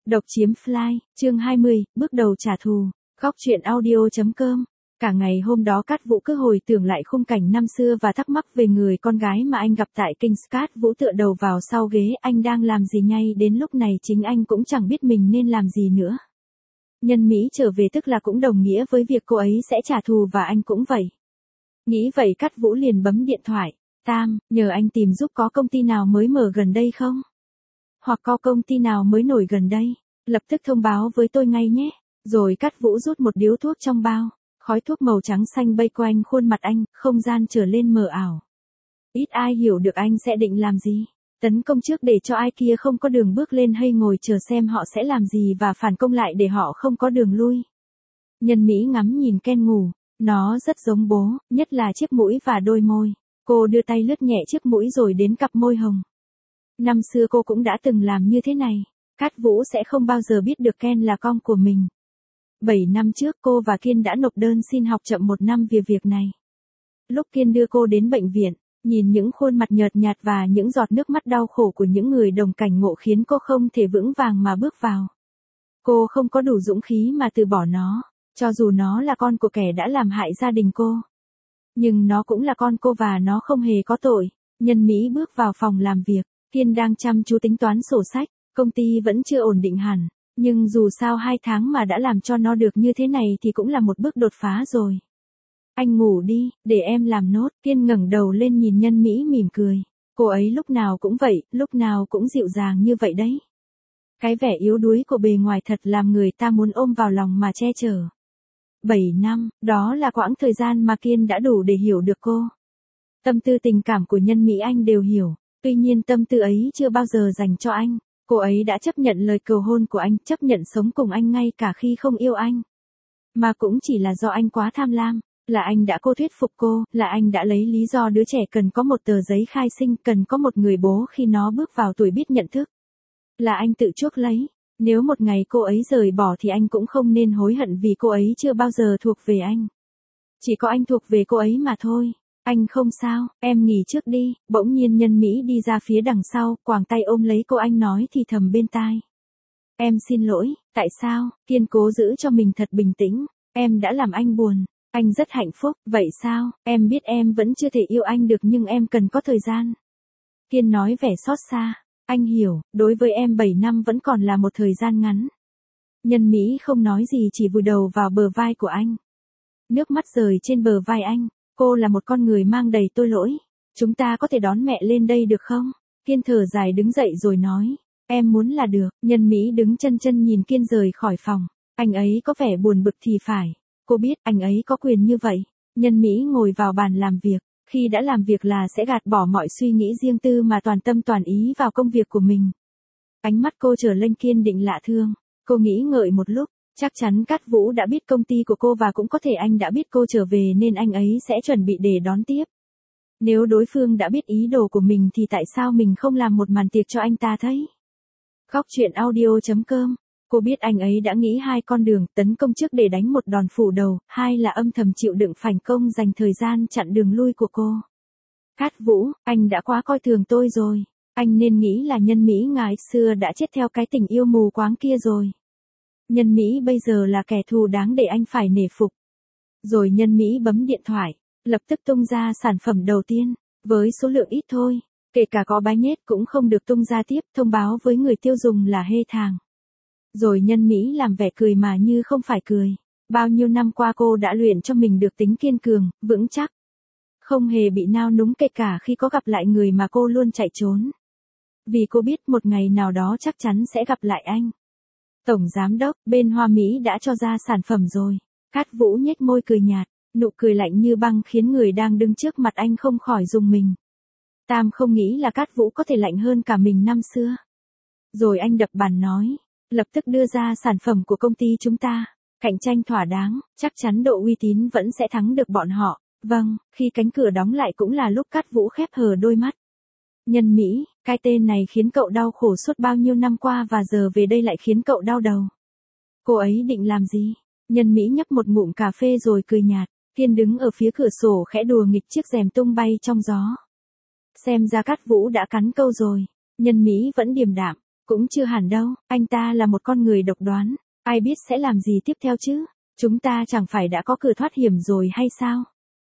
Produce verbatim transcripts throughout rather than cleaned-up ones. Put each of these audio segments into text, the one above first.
Độc chiếm fly, chương hai mươi, bước đầu trả thù. Góc truyện audio chấm com. Cả ngày hôm đó Cát Vũ cứ hồi tưởng lại khung cảnh năm xưa và thắc mắc về người con gái mà anh gặp tại Kings. Cát Vũ tựa đầu vào sau ghế, anh đang làm gì ngay đến lúc này chính anh cũng chẳng biết mình nên làm gì nữa. Nhân Mỹ trở về tức là cũng đồng nghĩa với việc cô ấy sẽ trả thù và anh cũng vậy. Nghĩ vậy Cát Vũ liền bấm điện thoại. Tam, nhờ anh tìm giúp có công ty nào mới mở gần đây không? Hoặc có công ty nào mới nổi gần đây, lập tức thông báo với tôi ngay nhé. Rồi Cát Vũ rút một điếu thuốc trong bao, khói thuốc màu trắng xanh bay quanh khuôn mặt anh, không gian trở lên mờ ảo. Ít ai hiểu được anh sẽ định làm gì. Tấn công trước để cho ai kia không có đường bước lên hay ngồi chờ xem họ sẽ làm gì và phản công lại để họ không có đường lui. Nhân Mỹ ngắm nhìn Ken ngủ, nó rất giống bố, nhất là chiếc mũi và đôi môi. Cô đưa tay lướt nhẹ chiếc mũi rồi đến cặp môi hồng. Năm xưa cô cũng đã từng làm như thế này. Cát Vũ sẽ không bao giờ biết được Ken là con của mình. Bảy năm trước cô và Kiên đã nộp đơn xin học chậm một năm vì việc này. Lúc Kiên đưa cô đến bệnh viện, nhìn những khuôn mặt nhợt nhạt và những giọt nước mắt đau khổ của những người đồng cảnh ngộ khiến cô không thể vững vàng mà bước vào. Cô không có đủ dũng khí mà từ bỏ nó, cho dù nó là con của kẻ đã làm hại gia đình cô. Nhưng nó cũng là con cô và nó không hề có tội. Nhân Mỹ bước vào phòng làm việc. Kiên đang chăm chú tính toán sổ sách, công ty vẫn chưa ổn định hẳn, nhưng dù sao hai tháng mà đã làm cho nó được như thế này thì cũng là một bước đột phá rồi. Anh ngủ đi, để em làm nốt. Kiên ngẩng đầu lên nhìn Nhân Mỹ mỉm cười. Cô ấy lúc nào cũng vậy, lúc nào cũng dịu dàng như vậy đấy. Cái vẻ yếu đuối của bề ngoài thật làm người ta muốn ôm vào lòng mà che chở. Bảy năm, đó là quãng thời gian mà Kiên đã đủ để hiểu được cô. Tâm tư tình cảm của Nhân Mỹ anh đều hiểu. Tuy nhiên tâm tư ấy chưa bao giờ dành cho anh. Cô ấy đã chấp nhận lời cầu hôn của anh, chấp nhận sống cùng anh ngay cả khi không yêu anh. Mà cũng chỉ là do anh quá tham lam, là anh đã cô thuyết phục cô, là anh đã lấy lý do đứa trẻ cần có một tờ giấy khai sinh, cần có một người bố khi nó bước vào tuổi biết nhận thức. Là anh tự chuốc lấy. Nếu một ngày cô ấy rời bỏ thì anh cũng không nên hối hận vì cô ấy chưa bao giờ thuộc về anh. Chỉ có anh thuộc về cô ấy mà thôi. Anh không sao, em nghỉ trước đi. Bỗng nhiên Nhân Mỹ đi ra phía đằng sau, quàng tay ôm lấy cô, anh nói thì thầm bên tai. Em xin lỗi, tại sao? Kiên cố giữ cho mình thật bình tĩnh. Em đã làm anh buồn. Anh rất hạnh phúc, vậy sao? Em biết em vẫn chưa thể yêu anh được nhưng em cần có thời gian. Kiên nói vẻ xót xa. Anh hiểu, đối với em bảy năm vẫn còn là một thời gian ngắn. Nhân Mỹ không nói gì chỉ vùi đầu vào bờ vai của anh. Nước mắt rơi trên bờ vai anh. Cô là một con người mang đầy tội lỗi. Chúng ta có thể đón mẹ lên đây được không? Kiên thở dài đứng dậy rồi nói. Em muốn là được. Nhân Mỹ đứng chân chân nhìn Kiên rời khỏi phòng. Anh ấy có vẻ buồn bực thì phải. Cô biết anh ấy có quyền như vậy. Nhân Mỹ ngồi vào bàn làm việc. Khi đã làm việc là sẽ gạt bỏ mọi suy nghĩ riêng tư mà toàn tâm toàn ý vào công việc của mình. Ánh mắt cô trở lên kiên định lạ thương. Cô nghĩ ngợi một lúc. Chắc chắn Cát Vũ đã biết công ty của cô và cũng có thể anh đã biết cô trở về nên anh ấy sẽ chuẩn bị để đón tiếp. Nếu đối phương đã biết ý đồ của mình thì tại sao mình không làm một màn tiệc cho anh ta thấy? Góc truyện audio chấm com. Cô biết anh ấy đã nghĩ hai con đường, tấn công trước để đánh một đòn phủ đầu, hai là âm thầm chịu đựng phản công dành thời gian chặn đường lui của cô. Cát Vũ, anh đã quá coi thường tôi rồi. Anh nên nghĩ là Nhân Mỹ ngày xưa đã chết theo cái tình yêu mù quáng kia rồi. Nhân Mỹ bây giờ là kẻ thù đáng để anh phải nể phục. Rồi Nhân Mỹ bấm điện thoại, lập tức tung ra sản phẩm đầu tiên, với số lượng ít thôi, kể cả có bái nhết cũng không được tung ra tiếp, thông báo với người tiêu dùng là hê thàng. Rồi Nhân Mỹ làm vẻ cười mà như không phải cười. Bao nhiêu năm qua cô đã luyện cho mình được tính kiên cường, vững chắc. Không hề bị nao núng kể cả khi có gặp lại người mà cô luôn chạy trốn. Vì cô biết một ngày nào đó chắc chắn sẽ gặp lại anh. Tổng giám đốc, bên Hoa Mỹ đã cho ra sản phẩm rồi. Cát Vũ nhếch môi cười nhạt, nụ cười lạnh như băng khiến người đang đứng trước mặt anh không khỏi rùng mình. Tam không nghĩ là Cát Vũ có thể lạnh hơn cả mình năm xưa. Rồi anh đập bàn nói, lập tức đưa ra sản phẩm của công ty chúng ta. Cạnh tranh thỏa đáng, chắc chắn độ uy tín vẫn sẽ thắng được bọn họ. Vâng, khi cánh cửa đóng lại cũng là lúc Cát Vũ khép hờ đôi mắt. Nhân Mỹ, cái tên này khiến cậu đau khổ suốt bao nhiêu năm qua và giờ về đây lại khiến cậu đau đầu. Cô ấy định làm gì? Nhân Mỹ nhấp một ngụm cà phê rồi cười nhạt. Kiên đứng ở phía cửa sổ khẽ đùa nghịch chiếc rèm tung bay trong gió. Xem ra Cát Vũ đã cắn câu rồi. Nhân Mỹ vẫn điềm đạm. Cũng chưa hẳn đâu, anh ta là một con người độc đoán, ai biết sẽ làm gì tiếp theo chứ? Chúng ta chẳng phải đã có cửa thoát hiểm rồi hay sao?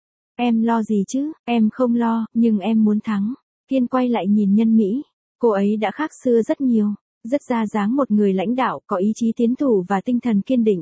Em lo gì chứ, em không lo, nhưng em muốn thắng. Kiên quay lại nhìn Nhân Mỹ, cô ấy đã khác xưa rất nhiều, rất ra dáng một người lãnh đạo, có ý chí tiến thủ và tinh thần kiên định.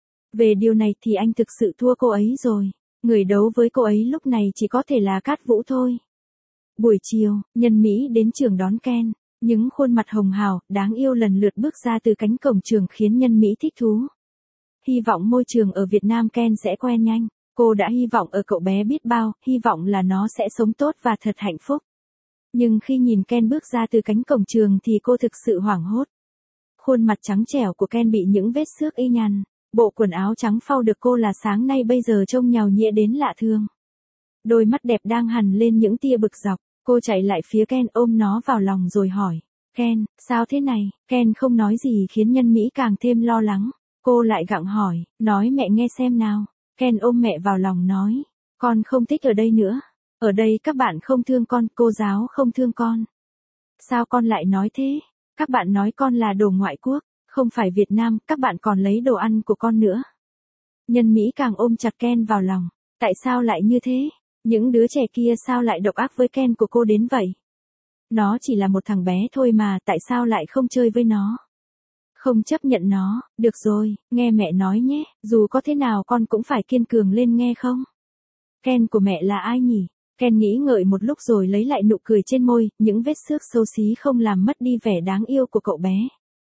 Về điều này thì anh thực sự thua cô ấy rồi, người đấu với cô ấy lúc này chỉ có thể là Cát Vũ thôi. Buổi chiều, Nhân Mỹ đến trường đón Ken, những khuôn mặt hồng hào, đáng yêu lần lượt bước ra từ cánh cổng trường khiến Nhân Mỹ thích thú. Hy vọng môi trường ở Việt Nam Ken sẽ quen nhanh, cô đã hy vọng ở cậu bé biết bao, hy vọng là nó sẽ sống tốt và thật hạnh phúc. Nhưng khi nhìn Ken bước ra từ cánh cổng trường thì cô thực sự hoảng hốt. Khuôn mặt trắng trẻo của Ken bị những vết xước y nhằn, bộ quần áo trắng phau được cô là sáng nay bây giờ trông nhàu nhĩa đến lạ thường. Đôi mắt đẹp đang hằn lên những tia bực dọc, cô chạy lại phía Ken ôm nó vào lòng rồi hỏi, Ken, sao thế này? Ken không nói gì khiến Nhân Mỹ càng thêm lo lắng, cô lại gặng hỏi, nói mẹ nghe xem nào. Ken ôm mẹ vào lòng nói, con không thích ở đây nữa, ở đây các bạn không thương con, cô giáo không thương con. Sao con lại nói thế? Các bạn nói con là đồ ngoại quốc, không phải Việt Nam, các bạn còn lấy đồ ăn của con nữa. Nhân Mỹ càng ôm chặt Ken vào lòng, tại sao lại như thế? Những đứa trẻ kia sao lại độc ác với Ken của cô đến vậy? Nó chỉ là một thằng bé thôi mà, tại sao lại không chơi với nó? Không chấp nhận nó, được rồi, nghe mẹ nói nhé, dù có thế nào con cũng phải kiên cường lên nghe không? Ken của mẹ là ai nhỉ? Ken nghĩ ngợi một lúc rồi lấy lại nụ cười trên môi, những vết xước xấu xí không làm mất đi vẻ đáng yêu của cậu bé.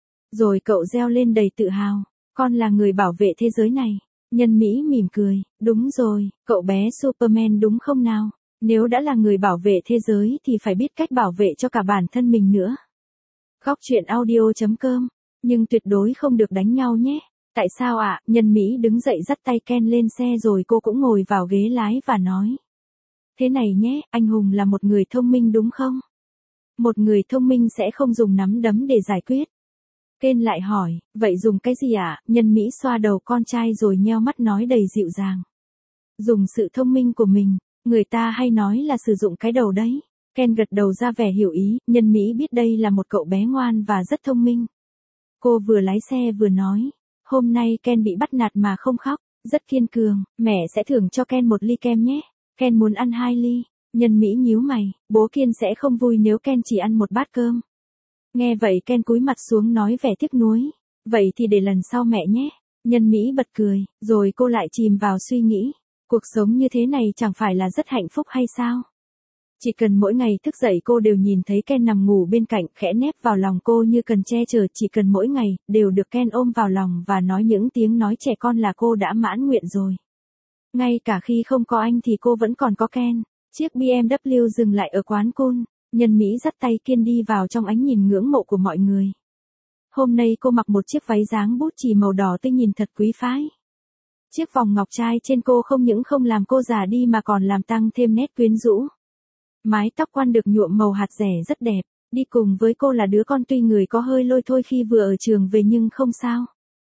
Rồi cậu reo lên đầy tự hào, con là người bảo vệ thế giới này. Nhân Mỹ mỉm cười, đúng rồi, cậu bé Superman đúng không nào? Nếu đã là người bảo vệ thế giới thì phải biết cách bảo vệ cho cả bản thân mình nữa. Góc truyện audio chấm com, nhưng tuyệt đối không được đánh nhau nhé. Tại sao ạ? À? Nhân Mỹ đứng dậy dắt tay Ken lên xe rồi cô cũng ngồi vào ghế lái và nói. Thế này nhé, anh Hùng là một người thông minh đúng không? Một người thông minh sẽ không dùng nắm đấm để giải quyết. Ken lại hỏi, vậy dùng cái gì ạ? À? Nhân Mỹ xoa đầu con trai rồi nheo mắt nói đầy dịu dàng. Dùng sự thông minh của mình, người ta hay nói là sử dụng cái đầu đấy. Ken gật đầu ra vẻ hiểu ý, Nhân Mỹ biết đây là một cậu bé ngoan và rất thông minh. Cô vừa lái xe vừa nói, hôm nay Ken bị bắt nạt mà không khóc, rất kiên cường, mẹ sẽ thưởng cho Ken một ly kem nhé. Ken muốn ăn hai ly. Nhân Mỹ nhíu mày, bố Ken sẽ không vui nếu Ken chỉ ăn một bát cơm. Nghe vậy Ken cúi mặt xuống nói vẻ tiếc nuối, vậy thì để lần sau mẹ nhé. Nhân Mỹ bật cười, rồi cô lại chìm vào suy nghĩ, cuộc sống như thế này chẳng phải là rất hạnh phúc hay sao? Chỉ cần mỗi ngày thức dậy cô đều nhìn thấy Ken nằm ngủ bên cạnh khẽ nép vào lòng cô như cần che chở, chỉ cần mỗi ngày đều được Ken ôm vào lòng và nói những tiếng nói trẻ con là cô đã mãn nguyện rồi. Ngay cả khi không có anh thì cô vẫn còn có Ken. Chiếc bê em vê dừng lại ở quán Cool, Nhân Mỹ dắt tay Kiên đi vào trong ánh nhìn ngưỡng mộ của mọi người. Hôm nay cô mặc một chiếc váy dáng bút chì màu đỏ tươi nhìn thật quý phái. Chiếc vòng ngọc trai trên cô không những không làm cô già đi mà còn làm tăng thêm nét quyến rũ. Mái tóc quăn được nhuộm màu hạt rẻ rất đẹp, đi cùng với cô là đứa con tuy người có hơi lôi thôi khi vừa ở trường về nhưng không sao.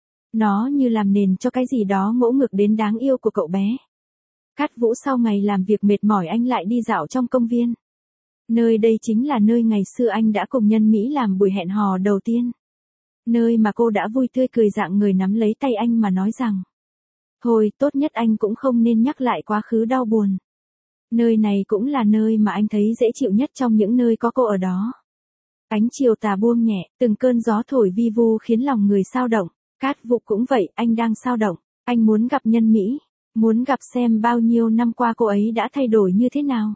Nó như làm nền cho cái gì đó ngỗ ngược đến đáng yêu của cậu bé. Cát Vũ sau ngày làm việc mệt mỏi anh lại đi dạo trong công viên. Nơi đây chính là nơi ngày xưa anh đã cùng Nhân Mỹ làm buổi hẹn hò đầu tiên. Nơi mà cô đã vui tươi cười rạng người nắm lấy tay anh mà nói rằng. Thôi, tốt nhất anh cũng không nên nhắc lại quá khứ đau buồn. Nơi này cũng là nơi mà anh thấy dễ chịu nhất trong những nơi có cô ở đó. Ánh chiều tà buông nhẹ, từng cơn gió thổi vi vu khiến lòng người xao động. Cát Vũ cũng vậy, anh đang xao động. Anh muốn gặp Nhân Mỹ. Muốn gặp xem bao nhiêu năm qua cô ấy đã thay đổi như thế nào.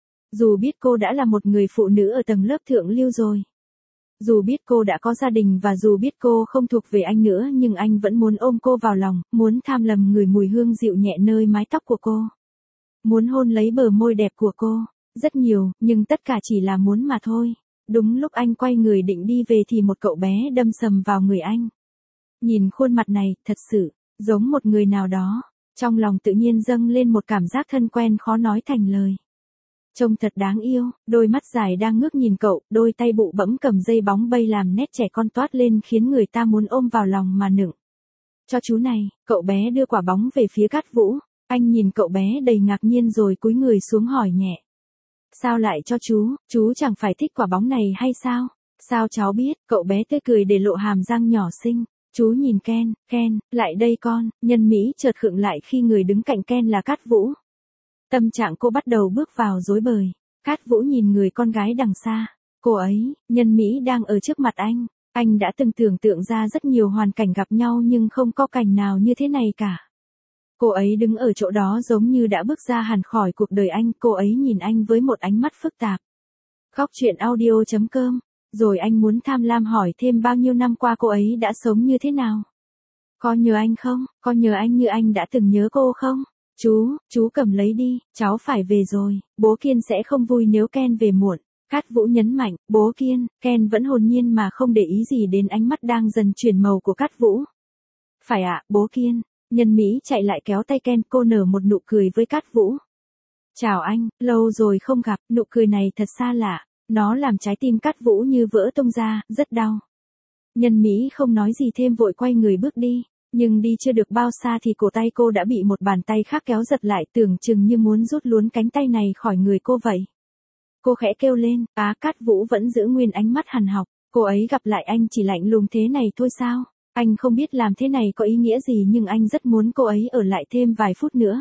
Dù biết cô đã là một người phụ nữ ở tầng lớp thượng lưu rồi. Dù biết cô đã có gia đình và dù biết cô không thuộc về anh nữa nhưng anh vẫn muốn ôm cô vào lòng, muốn tham lầm ngửi mùi hương dịu nhẹ nơi mái tóc của cô. Muốn hôn lấy bờ môi đẹp của cô, rất nhiều, nhưng tất cả chỉ là muốn mà thôi. Đúng lúc anh quay người định đi về thì một cậu bé đâm sầm vào người anh. Nhìn khuôn mặt này, thật sự, giống một người nào đó. Trong lòng tự nhiên dâng lên một cảm giác thân quen khó nói thành lời. Trông thật đáng yêu, đôi mắt dài đang ngước nhìn cậu, đôi tay bụ bẫm cầm dây bóng bay làm nét trẻ con toát lên khiến người ta muốn ôm vào lòng mà nựng. Cho chú này, cậu bé đưa quả bóng về phía Cát Vũ, anh nhìn cậu bé đầy ngạc nhiên rồi cúi người xuống hỏi nhẹ. Sao lại cho chú, chú chẳng phải thích quả bóng này hay sao? Sao cháu biết, cậu bé tươi cười để lộ hàm răng nhỏ xinh. Chú nhìn Ken, Ken, lại đây con, nhân Mỹ chợt khựng lại khi người đứng cạnh Ken là Cát Vũ. Tâm trạng cô bắt đầu bước vào rối bời. Cát Vũ nhìn người con gái đằng xa. Cô ấy, nhân Mỹ đang ở trước mặt anh. Anh đã từng tưởng tượng ra rất nhiều hoàn cảnh gặp nhau nhưng không có cảnh nào như thế này cả. Cô ấy đứng ở chỗ đó giống như đã bước ra hẳn khỏi cuộc đời anh. Cô ấy nhìn anh với một ánh mắt phức tạp. Góc truyện audio chấm com. Rồi anh muốn tham lam hỏi thêm bao nhiêu năm qua cô ấy đã sống như thế nào? Có nhớ anh không? Có nhớ anh như anh đã từng nhớ cô không? Chú, chú cầm lấy đi, cháu phải về rồi, bố Kiên sẽ không vui nếu Ken về muộn. Cát Vũ nhấn mạnh, bố Kiên, Ken vẫn hồn nhiên mà không để ý gì đến ánh mắt đang dần chuyển màu của Cát Vũ. Phải ạ, bố Kiên. Nhân Mỹ chạy lại kéo tay Ken, cô nở một nụ cười với Cát Vũ. Chào anh, lâu rồi không gặp, nụ cười này thật xa lạ. Nó làm trái tim Cát Vũ như vỡ tung ra, rất đau. Nhân Mỹ không nói gì thêm vội quay người bước đi, nhưng đi chưa được bao xa thì cổ tay cô đã bị một bàn tay khác kéo giật lại, tưởng chừng như muốn rút luôn cánh tay này khỏi người cô vậy. Cô khẽ kêu lên, á Cát Vũ vẫn giữ nguyên ánh mắt hằn học, cô ấy gặp lại anh chỉ lạnh lùng thế này thôi sao? Anh không biết làm thế này có ý nghĩa gì nhưng anh rất muốn cô ấy ở lại thêm vài phút nữa.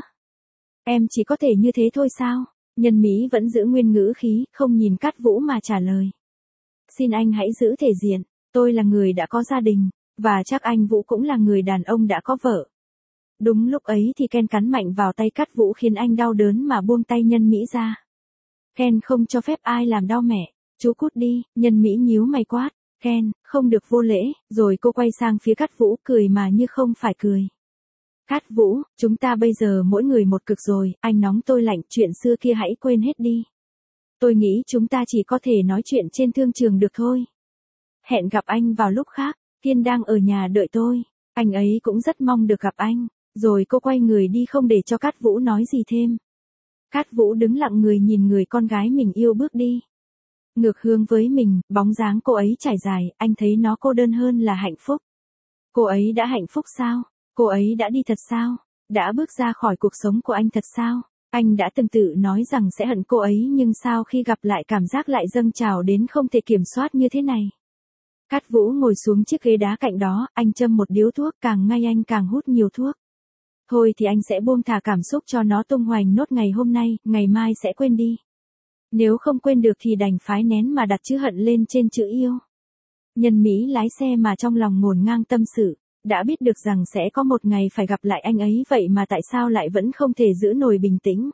Em chỉ có thể như thế thôi sao? Nhân Mỹ vẫn giữ nguyên ngữ khí, không nhìn Cát Vũ mà trả lời. Xin anh hãy giữ thể diện, tôi là người đã có gia đình, và chắc anh Vũ cũng là người đàn ông đã có vợ. Đúng lúc ấy thì Ken cắn mạnh vào tay Cát Vũ khiến anh đau đớn mà buông tay Nhân Mỹ ra. Ken không cho phép ai làm đau mẹ, chú cút đi, Nhân Mỹ nhíu mày quát. Ken, không được vô lễ, rồi cô quay sang phía Cát Vũ cười mà như không phải cười. Cát Vũ, chúng ta bây giờ mỗi người một cực rồi, anh nóng tôi lạnh, chuyện xưa kia hãy quên hết đi. Tôi nghĩ chúng ta chỉ có thể nói chuyện trên thương trường được thôi. Hẹn gặp anh vào lúc khác, Kiên đang ở nhà đợi tôi, anh ấy cũng rất mong được gặp anh, rồi cô quay người đi không để cho Cát Vũ nói gì thêm. Cát Vũ đứng lặng người nhìn người con gái mình yêu bước đi. Ngược hướng với mình, bóng dáng cô ấy trải dài, anh thấy nó cô đơn hơn là hạnh phúc. Cô ấy đã hạnh phúc sao? Cô ấy đã đi thật sao? Đã bước ra khỏi cuộc sống của anh thật sao? Anh đã từng tự nói rằng sẽ hận cô ấy nhưng sao khi gặp lại cảm giác lại dâng trào đến không thể kiểm soát như thế này. Cát Vũ ngồi xuống chiếc ghế đá cạnh đó, anh châm một điếu thuốc, càng ngay anh càng hút nhiều thuốc. Thôi thì anh sẽ buông thả cảm xúc cho nó tung hoành nốt ngày hôm nay, ngày mai sẽ quên đi. Nếu không quên được thì đành phái nén mà đặt chữ hận lên trên chữ yêu. Nhân Mỹ lái xe mà trong lòng ngổn ngang tâm sự, đã biết được rằng sẽ có một ngày phải gặp lại anh ấy vậy mà tại sao lại vẫn không thể giữ nổi bình tĩnh.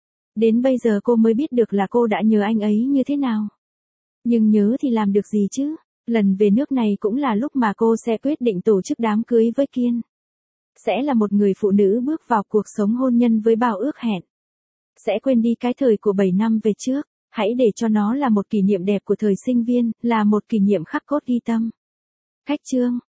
Đến bây giờ cô mới biết được là cô đã nhớ anh ấy như thế nào. Nhưng nhớ thì làm được gì chứ, lần về nước này cũng là lúc mà cô sẽ quyết định tổ chức đám cưới với Kiên. Sẽ là một người phụ nữ bước vào cuộc sống hôn nhân với bao ước hẹn. Sẽ quên đi cái thời của bảy năm về trước. Hãy để cho nó là một kỷ niệm đẹp của thời sinh viên, là một kỷ niệm khắc cốt ghi tâm. Khách chương